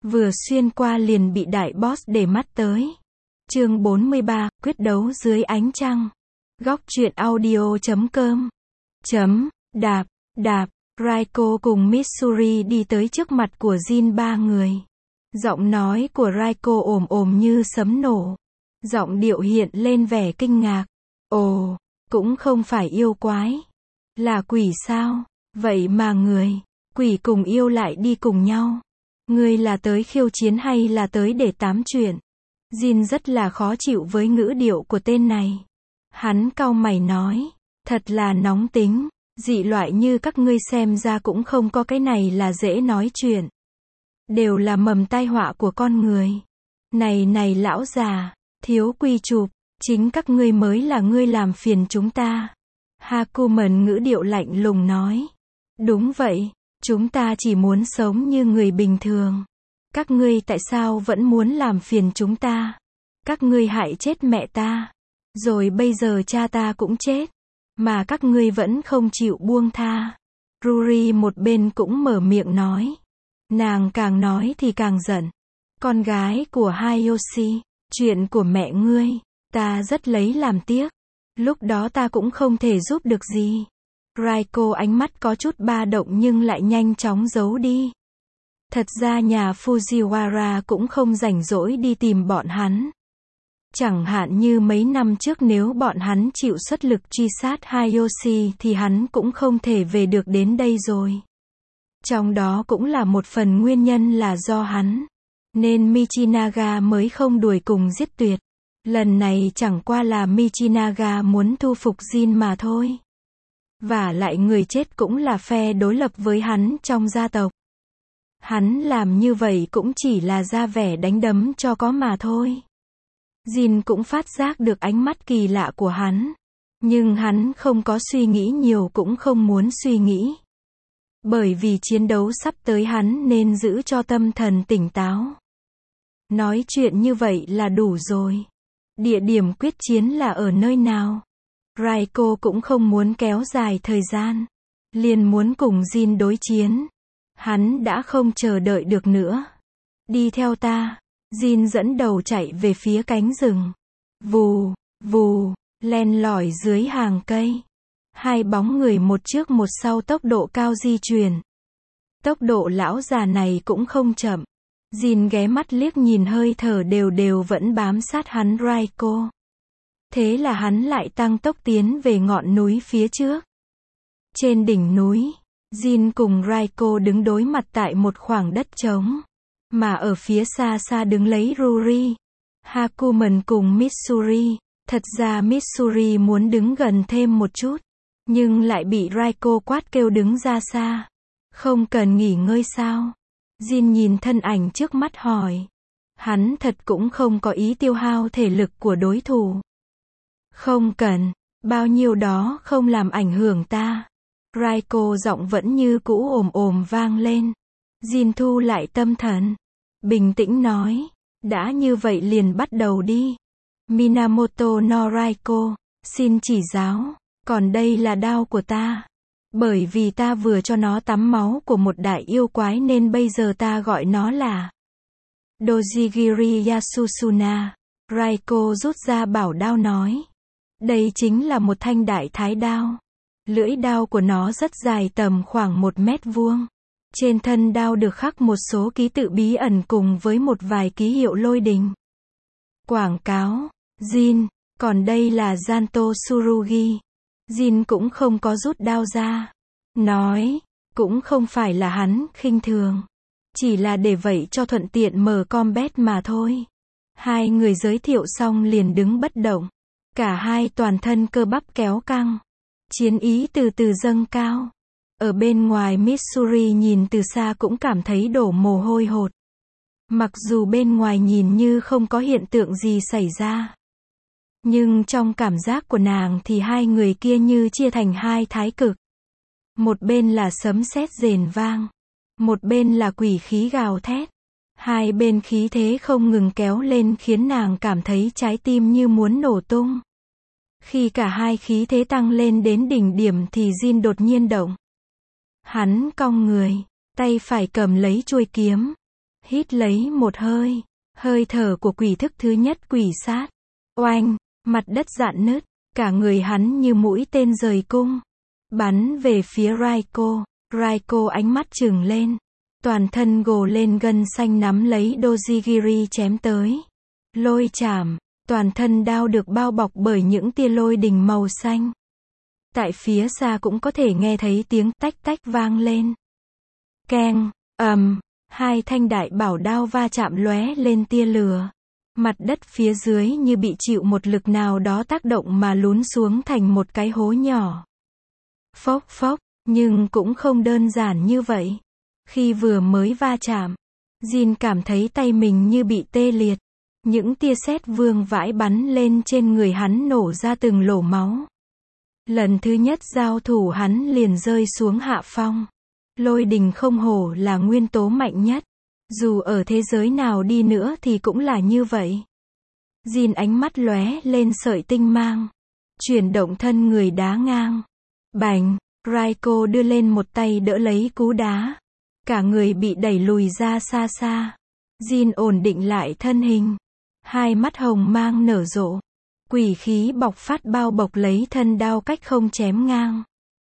Vừa xuyên qua liền bị đại boss để mắt tới. Chương 43, quyết đấu dưới ánh trăng. Góc truyện audio.com. Đạp, đạp, Raiko cùng Mitsuri đi tới trước mặt của Jin ba người. Giọng nói của Raiko ồm ồm như sấm nổ. Giọng điệu hiện lên vẻ kinh ngạc. Ồ, cũng không phải yêu quái. Là quỷ sao? Vậy mà quỷ cùng yêu lại đi cùng nhau. Ngươi là tới khiêu chiến hay là tới để tám chuyện? Jin rất là khó chịu với ngữ điệu của tên này. Hắn cau mày nói, thật là nóng tính, dị loại như các ngươi xem ra cũng không có cái này là dễ nói chuyện. Đều là mầm tai họa của con người. Này lão già, thiếu quy chụp, chính các ngươi mới là ngươi làm phiền chúng ta. Hakumen ngữ điệu lạnh lùng nói. Đúng vậy, chúng ta chỉ muốn sống như người bình thường. Các ngươi tại sao vẫn muốn làm phiền chúng ta? Các ngươi hại chết mẹ ta. Rồi bây giờ cha ta cũng chết. Mà các ngươi vẫn không chịu buông tha. Ruri một bên cũng mở miệng nói. Nàng càng nói thì càng giận. Con gái của Hayashi, chuyện của mẹ ngươi, ta rất lấy làm tiếc. Lúc đó ta cũng không thể giúp được gì. Raiko ánh mắt có chút ba động nhưng lại nhanh chóng giấu đi. Thật ra nhà Fujiwara cũng không rảnh rỗi đi tìm bọn hắn. Chẳng hạn như mấy năm trước nếu bọn hắn chịu xuất lực truy sát Hayashi thì hắn cũng không thể về được đến đây rồi. Trong đó cũng là một phần nguyên nhân là do hắn. Nên Michinaga mới không đuổi cùng giết tuyệt. Lần này chẳng qua là Michinaga muốn thu phục Jin mà thôi. Và lại người chết cũng là phe đối lập với hắn trong gia tộc. Hắn làm như vậy cũng chỉ là ra vẻ đánh đấm cho có mà thôi. Jin cũng phát giác được ánh mắt kỳ lạ của hắn. Nhưng hắn không có suy nghĩ nhiều cũng không muốn suy nghĩ. Bởi vì chiến đấu sắp tới hắn nên giữ cho tâm thần tỉnh táo. Nói chuyện như vậy là đủ rồi. Địa điểm quyết chiến là ở nơi nào? Raiko cũng không muốn kéo dài thời gian. Liền muốn cùng Jin đối chiến. Hắn đã không chờ đợi được nữa. Đi theo ta. Jin dẫn đầu chạy về phía cánh rừng. Vù, vù, len lỏi dưới hàng cây. Hai bóng người một trước một sau tốc độ cao di chuyển. Tốc độ lão già này cũng không chậm. Jin ghé mắt liếc nhìn hơi thở đều vẫn bám sát hắn Raiko. Thế là hắn lại tăng tốc tiến về ngọn núi phía trước. Trên đỉnh núi, Jin cùng Raiko đứng đối mặt tại một khoảng đất trống. Mà ở phía xa xa đứng lấy Ruri, Hakumen cùng Mitsuri. Thật ra Mitsuri muốn đứng gần thêm một chút. Nhưng lại bị Raiko quát kêu đứng ra xa. Không cần nghỉ ngơi sao? Jin nhìn thân ảnh trước mắt hỏi. Hắn thật cũng không có ý tiêu hao thể lực của đối thủ. Không cần, bao nhiêu đó không làm ảnh hưởng ta. Raiko giọng vẫn như cũ ồm ồm vang lên. Jin thu lại tâm thần. Bình tĩnh nói. Đã như vậy liền bắt đầu đi. Minamoto no Raiko, xin chỉ giáo. Còn đây là đao của ta. Bởi vì ta vừa cho nó tắm máu của một đại yêu quái nên bây giờ ta gọi nó là Dojigiri Yasusuna. Raiko rút ra bảo đao nói. Đây chính là một thanh đại thái đao. Lưỡi đao của nó rất dài tầm khoảng 1 mét vuông. Trên thân đao được khắc một số ký tự bí ẩn cùng với một vài ký hiệu lôi đình. Quảng cáo. Jin, còn đây là Zanto Tsurugi. Jin cũng không có rút đao ra. Nói, cũng không phải là hắn khinh thường. Chỉ là để vậy cho thuận tiện mở combat mà thôi. Hai người giới thiệu xong liền đứng bất động. Cả hai toàn thân cơ bắp kéo căng. Chiến ý từ từ dâng cao. Ở bên ngoài Mitsuri nhìn từ xa cũng cảm thấy đổ mồ hôi hột. Mặc dù bên ngoài nhìn như không có hiện tượng gì xảy ra. Nhưng trong cảm giác của nàng thì hai người kia như chia thành hai thái cực. Một bên là sấm sét rền vang. Một bên là quỷ khí gào thét. Hai bên khí thế không ngừng kéo lên khiến nàng cảm thấy trái tim như muốn nổ tung. Khi cả hai khí thế tăng lên đến đỉnh điểm thì Jin đột nhiên động. Hắn cong người, tay phải cầm lấy chuôi kiếm. Hít lấy một hơi. Hơi thở của quỷ thức thứ nhất quỷ sát. Oanh, mặt đất rạn nứt. Cả người hắn như mũi tên rời cung. Bắn về phía Raiko. Raiko ánh mắt trừng lên. Toàn thân gồ lên gân xanh nắm lấy Dojigiri chém tới. Lôi chảm. Toàn thân đao được bao bọc bởi những tia lôi đình màu xanh. Tại phía xa cũng có thể nghe thấy tiếng tách tách vang lên. Keng, hai thanh đại bảo đao va chạm lóe lên tia lửa. Mặt đất phía dưới như bị chịu một lực nào đó tác động mà lún xuống thành một cái hố nhỏ. Phốc phốc, nhưng cũng không đơn giản như vậy. Khi vừa mới va chạm, Jin cảm thấy tay mình như bị tê liệt. Những tia sét vương vãi bắn lên trên người hắn nổ ra từng lỗ máu. Lần thứ nhất giao thủ hắn liền rơi xuống hạ phong. Lôi đình không hổ là nguyên tố mạnh nhất. Dù ở thế giới nào đi nữa thì cũng là như vậy. Jin ánh mắt lóe lên sợi tinh mang. Chuyển động thân người đá ngang. Bành, Raiko đưa lên một tay đỡ lấy cú đá. Cả người bị đẩy lùi ra xa xa. Jin ổn định lại thân hình. Hai mắt hồng mang nở rộ. Quỷ khí bộc phát bao bọc lấy thân đao cách không chém ngang.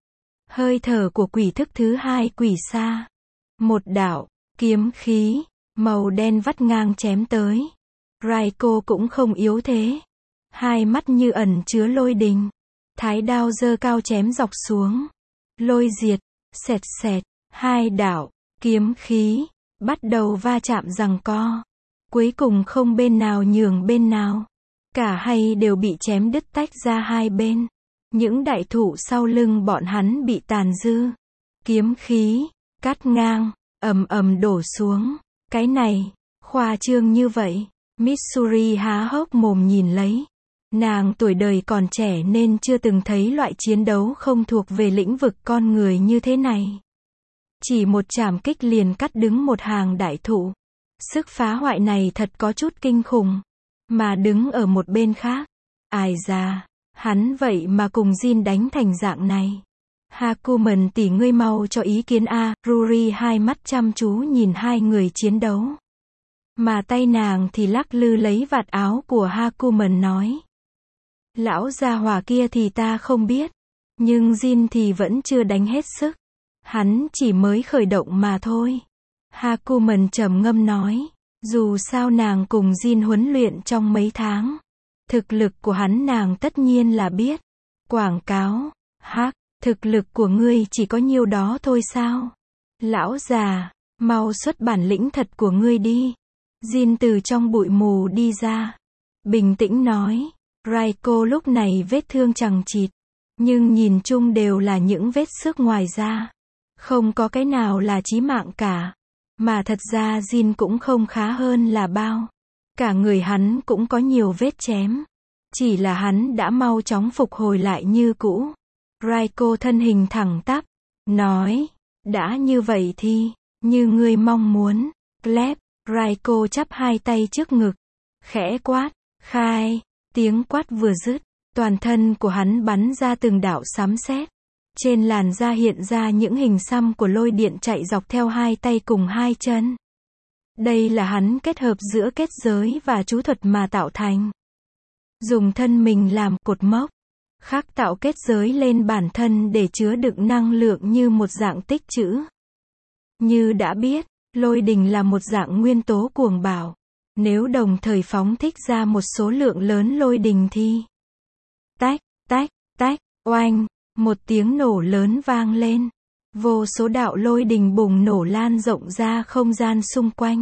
Hơi thở của quỷ thức thứ hai quỷ xa. Một đạo, kiếm khí, màu đen vắt ngang chém tới. Raiko cũng không yếu thế. Hai mắt như ẩn chứa lôi đình. Thái đao giơ cao chém dọc xuống. Lôi diệt, xẹt xẹt, hai đạo, kiếm khí, bắt đầu va chạm giằng co. Cuối cùng không bên nào nhường bên nào. Cả hai đều bị chém đứt tách ra hai bên. Những đại thụ sau lưng bọn hắn bị tàn dư. Kiếm khí, cắt ngang, ầm ầm đổ xuống. Cái này, khoa trương như vậy. Mitsuri há hốc mồm nhìn lấy. Nàng tuổi đời còn trẻ nên chưa từng thấy loại chiến đấu không thuộc về lĩnh vực con người như thế này. Chỉ một chảm kích liền cắt đứng một hàng đại thụ. Sức phá hoại này thật có chút kinh khủng. Mà đứng ở một bên khác. Ai da, hắn vậy mà cùng Jin đánh thành dạng này. Hakumen tỷ ngươi mau cho ý kiến a. Ruri hai mắt chăm chú nhìn hai người chiến đấu. Mà tay nàng thì lắc lư lấy vạt áo của Hakumen nói. Lão gia hỏa kia thì ta không biết. Nhưng Jin thì vẫn chưa đánh hết sức. Hắn chỉ mới khởi động mà thôi. Hakumen trầm ngâm nói. Dù sao nàng cùng Jin huấn luyện trong mấy tháng. Thực lực của hắn nàng tất nhiên là biết. Quảng cáo. Hắc, thực lực của ngươi chỉ có nhiêu đó thôi sao? Lão già, mau xuất bản lĩnh thật của ngươi đi. Jin từ trong bụi mù đi ra. Bình tĩnh nói. Raiko lúc này vết thương chằng chịt. Nhưng nhìn chung đều là những vết xước ngoài da. Không có cái nào là chí mạng cả. Mà thật ra Jin cũng không khá hơn là bao. Cả người hắn cũng có nhiều vết chém. Chỉ là hắn đã mau chóng phục hồi lại như cũ. Raiko thân hình thẳng tắp. Nói. Đã như vậy thì. Như ngươi mong muốn. Clap. Raiko chắp hai tay trước ngực. Khẽ quát. Khai. Tiếng quát vừa dứt. Toàn thân của hắn bắn ra từng đạo sấm sét. Trên làn da hiện ra những hình xăm của lôi điện chạy dọc theo hai tay cùng hai chân. Đây là hắn kết hợp giữa kết giới và chú thuật mà tạo thành. Dùng thân mình làm cột mốc. Khắc tạo kết giới lên bản thân để chứa đựng năng lượng như một dạng tích trữ. Như đã biết, lôi đình là một dạng nguyên tố cuồng bạo. Nếu đồng thời phóng thích ra một số lượng lớn lôi đình thì tách, tách, tách, oanh, một tiếng nổ lớn vang lên. Vô số đạo lôi đình bùng nổ lan rộng ra không gian xung quanh.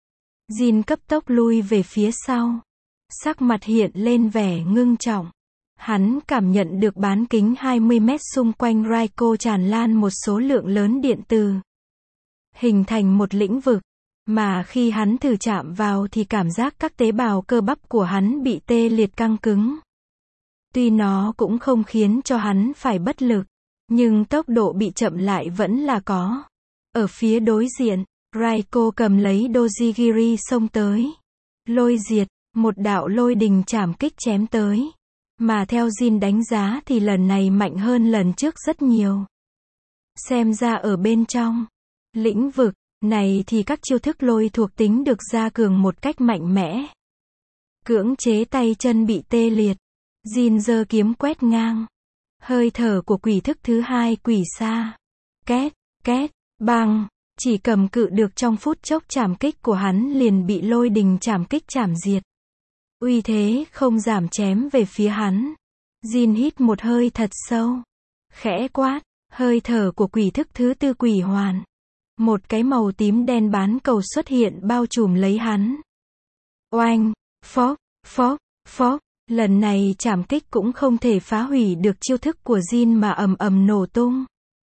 Jin cấp tốc lui về phía sau. Sắc mặt hiện lên vẻ ngưng trọng. Hắn cảm nhận được bán kính 20 mét xung quanh Raiko tràn lan một số lượng lớn điện từ. Hình thành một lĩnh vực. Mà khi hắn thử chạm vào thì cảm giác các tế bào cơ bắp của hắn bị tê liệt căng cứng. Tuy nó cũng không khiến cho hắn phải bất lực. Nhưng tốc độ bị chậm lại vẫn là có. Ở phía đối diện, Raiko cầm lấy Dojigiri xông tới. Lôi diệt, một đạo lôi đình chảm kích chém tới. Mà theo Jin đánh giá thì lần này mạnh hơn lần trước rất nhiều. Xem ra ở bên trong lĩnh vực, này thì các chiêu thức lôi thuộc tính được gia cường một cách mạnh mẽ. Cưỡng chế tay chân bị tê liệt. Jin giơ kiếm quét ngang. Hơi thở của quỷ thức thứ hai quỷ xa. Két, két, bang. Chỉ cầm cự được trong phút chốc trảm kích của hắn liền bị lôi đình trảm kích trảm diệt. Uy thế không giảm chém về phía hắn. Jin hít một hơi thật sâu. Khẽ quát, hơi thở của quỷ thức thứ tư quỷ hoàn. Một cái màu tím đen bán cầu xuất hiện bao trùm lấy hắn. Oanh, phốc, phốc, phốc. Lần này trảm kích cũng không thể phá hủy được chiêu thức của Jin mà ầm ầm nổ tung.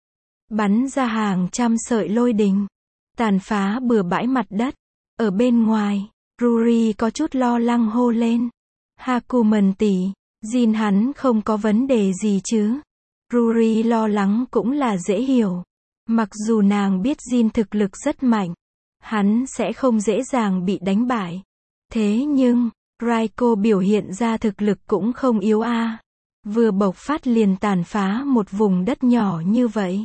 Bắn ra hàng trăm sợi lôi đình. Tàn phá bừa bãi mặt đất. Ở bên ngoài, Ruri có chút lo lắng hô lên. Hakumen tỷ, Jin hắn không có vấn đề gì chứ? Ruri lo lắng cũng là dễ hiểu. Mặc dù nàng biết Jin thực lực rất mạnh, hắn sẽ không dễ dàng bị đánh bại. Thế nhưng, Raiko biểu hiện ra thực lực cũng không yếu a. Vừa bộc phát liền tàn phá một vùng đất nhỏ như vậy.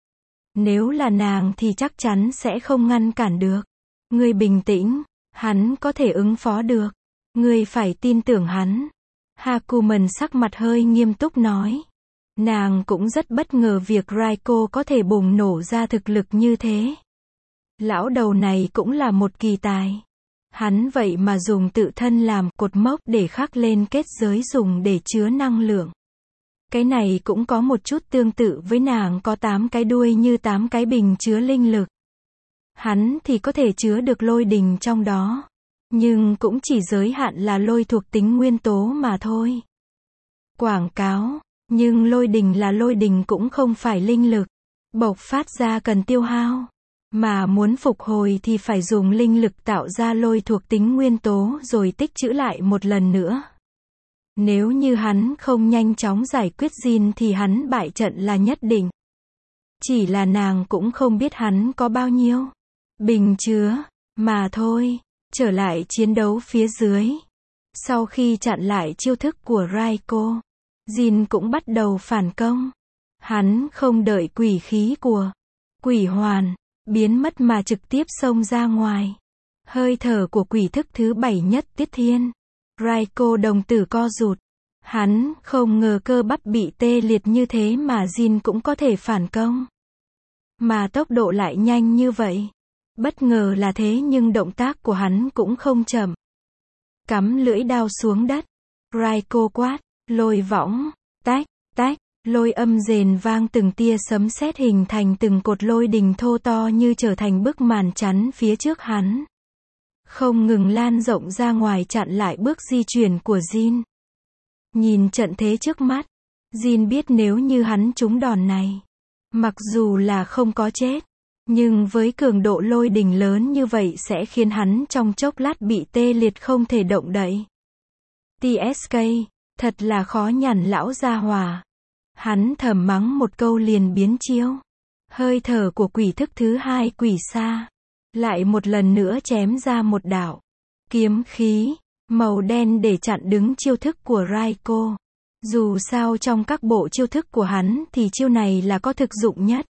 Nếu là nàng thì chắc chắn sẽ không ngăn cản được. Ngươi bình tĩnh, hắn có thể ứng phó được. Ngươi phải tin tưởng hắn. Hakumen sắc mặt hơi nghiêm túc nói. Nàng cũng rất bất ngờ việc Raiko có thể bùng nổ ra thực lực như thế. Lão đầu này cũng là một kỳ tài. Hắn vậy mà dùng tự thân làm cột mốc để khắc lên kết giới dùng để chứa năng lượng. Cái này cũng có một chút tương tự với nàng có 8 cái đuôi như 8 cái bình chứa linh lực. Hắn thì có thể chứa được lôi đình trong đó. Nhưng cũng chỉ giới hạn là lôi thuộc tính nguyên tố mà thôi. Quảng cáo. Nhưng lôi đình là lôi đình cũng không phải linh lực. Bộc phát ra cần tiêu hao. Mà muốn phục hồi thì phải dùng linh lực tạo ra lôi thuộc tính nguyên tố rồi tích trữ lại một lần nữa. Nếu như hắn không nhanh chóng giải quyết Jin thì hắn bại trận là nhất định. Chỉ là nàng cũng không biết hắn có bao nhiêu bình chứa, mà thôi. Trở lại chiến đấu phía dưới. Sau khi chặn lại chiêu thức của Raiko, Jin cũng bắt đầu phản công. Hắn không đợi quỷ khí của quỷ hoàn biến mất mà trực tiếp xông ra ngoài. Hơi thở của quỷ thức thứ 7 nhất tiết thiên. Raiko đồng tử co rụt. Hắn không ngờ cơ bắp bị tê liệt như thế mà Jin cũng có thể phản công. Mà tốc độ lại nhanh như vậy. Bất ngờ là thế nhưng động tác của hắn cũng không chậm. Cắm lưỡi đao xuống đất. Raiko quát, lôi võng, tách, tách. Lôi âm rền vang từng tia sấm sét hình thành từng cột lôi đình thô to như trở thành bức màn chắn phía trước hắn. Không ngừng lan rộng ra ngoài chặn lại bước di chuyển của Jin. Nhìn trận thế trước mắt, Jin biết nếu như hắn trúng đòn này, mặc dù là không có chết, nhưng với cường độ lôi đình lớn như vậy sẽ khiến hắn trong chốc lát bị tê liệt không thể động đậy. TSK, thật là khó nhằn lão gia hỏa. Hắn thầm mắng một câu liền biến chiêu. Hơi thở của quỷ thức thứ hai quỷ xa. Lại một lần nữa chém ra một đạo kiếm khí màu đen để chặn đứng chiêu thức của Raiko. Dù sao trong các bộ chiêu thức của hắn thì chiêu này là có thực dụng nhất.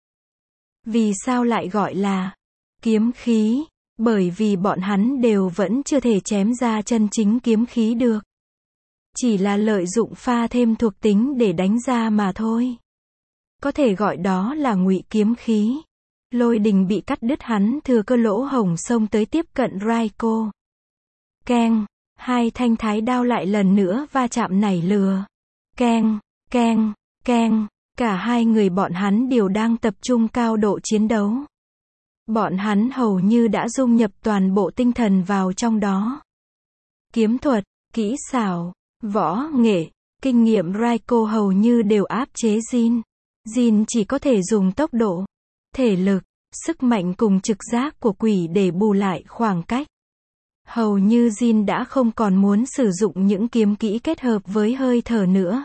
Vì sao lại gọi là kiếm khí? Bởi vì bọn hắn đều vẫn chưa thể chém ra chân chính kiếm khí được. Chỉ là lợi dụng pha thêm thuộc tính để đánh ra mà thôi. Có thể gọi đó là ngụy kiếm khí. Lôi đình bị cắt đứt hắn thừa cơ lỗ hổng xông tới tiếp cận Raiko. Keng, hai thanh thái đao lại lần nữa va chạm nảy lửa. Keng, keng, keng, cả hai người bọn hắn đều đang tập trung cao độ chiến đấu. Bọn hắn hầu như đã dung nhập toàn bộ tinh thần vào trong đó. Kiếm thuật, kỹ xảo, võ nghệ, kinh nghiệm Raiko hầu như đều áp chế Jin. Jin chỉ có thể dùng tốc độ, thể lực, sức mạnh cùng trực giác của quỷ để bù lại khoảng cách. Hầu như Jin đã không còn muốn sử dụng những kiếm kỹ kết hợp với hơi thở nữa.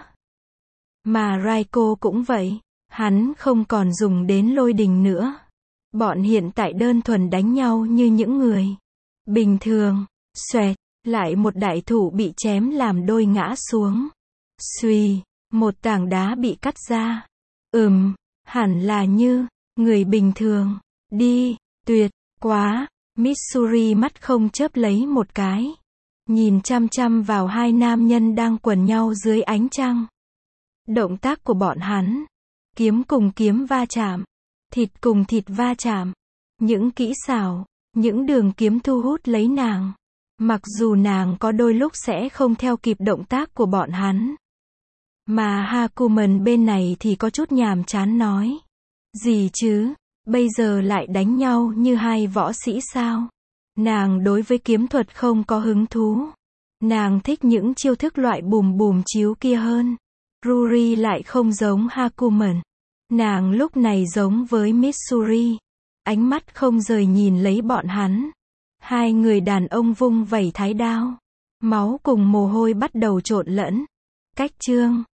Mà Raiko cũng vậy, hắn không còn dùng đến lôi đình nữa. Bọn hiện tại đơn thuần đánh nhau như những người bình thường. Xoẹt, lại một đại thủ bị chém làm đôi ngã xuống. Xuy, một tảng đá bị cắt ra. Hẳn là như người bình thường. Đi, tuyệt, Quá, Missouri mắt không chớp lấy một cái. Nhìn chăm chăm vào hai nam nhân đang quần nhau dưới ánh trăng. Động tác của bọn hắn. Kiếm cùng kiếm va chạm. Thịt cùng thịt va chạm. Những kỹ xảo, những đường kiếm thu hút lấy nàng. Mặc dù nàng có đôi lúc sẽ không theo kịp động tác của bọn hắn. Mà Hakumen bên này thì có chút nhàm chán nói. Gì chứ, bây giờ lại đánh nhau như hai võ sĩ sao? Nàng đối với kiếm thuật không có hứng thú. Nàng thích những chiêu thức loại bùm bùm chiếu kia hơn. Ruri lại không giống Hakumen. Nàng lúc này giống với Missouri. Ánh mắt không rời nhìn lấy bọn hắn. Hai người đàn ông vung vẩy thái đao. Máu cùng mồ hôi bắt đầu trộn lẫn. Cách chương